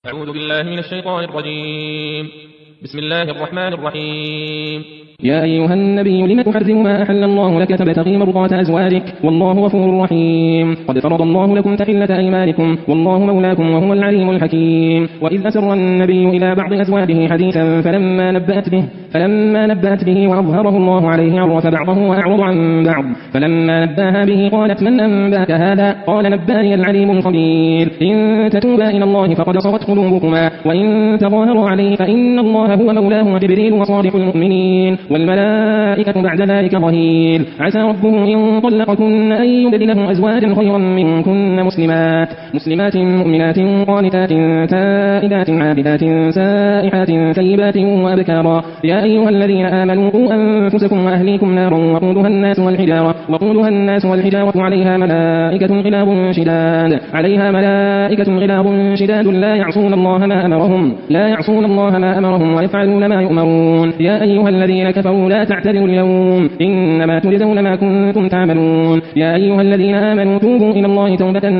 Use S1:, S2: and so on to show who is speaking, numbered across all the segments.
S1: أعوذ بالله من الشيطان الرجيم. بسم الله الرحمن الرحيم.
S2: يا أيها النبي لم تحرم ما أحل الله لك تبتغي مرضات أزواجك والله غفور رحيم. قد فرض الله لكم تحلة أيمانكم والله مولاكم وهو العليم الحكيم. وإذ أسر النبي إلى بعض أزواجه حديثا فلما نبأت به وأظهره الله عليه عرف بعضه وأعرض عن بعض. فلما نباها به قالت من أنباك هذا؟ قال نباني العليم الخبير. إن تتوبا إلى الله فقد صغت قلوبكما وإن تظاهروا عليه فإن الله هو مولاه وجبريل وصالح المؤمنين والملائكة بعد ذلك ظهير. عسى ربه إن طلقكن أن يبدله أزواجا خيرا منكن مسلمات مؤمنات قانتات تائبات عابدات سائحات ثيبات وأبكارا. يا أيها الذين آمنوا قوا أنفسكم وأهليكم نارا وقودها الناس والحجارة عليها ملائكة غلاظ شداد لا يعصون الله ما أمرهم ويفعلون ما يؤمرون. يا أيها الذين كفروا لا تعتذروا اليوم إنما تجزون ما كنتم تعملون. يا أيها الذين آمنوا توبوا إلى الله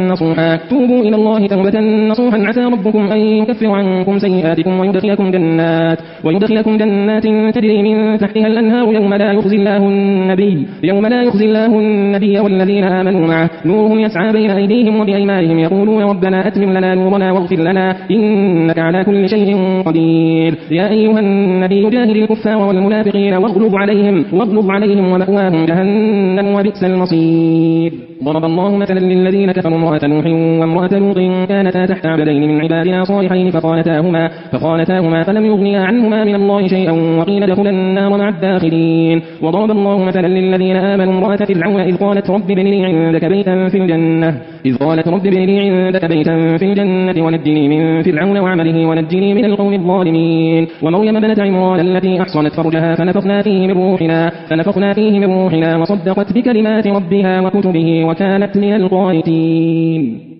S2: توبة نصوحا عسى ربكم أن يكفر عنكم سيئاتكم ويدخلكم جنات تجري من تحتها الأنهار يوم لا يخزي الله النبي والذين آمنوا معه نورهم يسعى بين أيديهم وبأيمانهم يقولون ربنا أتمم لنا نورنا واغفر لنا إنك على كل شيء قدير. يا أيها النبي جاهد الكفار والمنافقين واغلظ عليهم ومأواهم جهنم وبئس المصير. ضرب الله مثلا للذين كفروا امرأة نوح وامرأة لوط كانتا تحت عبدين من عبادنا صالحين فخانتاهما فلم يغنيا عنهما من الله شيئا وقيل ادخلا النار مع الداخلين. وضرب الله مثلا للذين آمنوا امرأة فرعون إذ قالت رب ابن لي عندك بيتا في الجنة ونجني من فرعون وعمله ونجني من القوم الظالمين. ومريم ابنة عمران التي أحصنت فرجها فنفخنا فيه من روحنا وصدقت بكلمات ربها وكتبه وكانت من القانتين.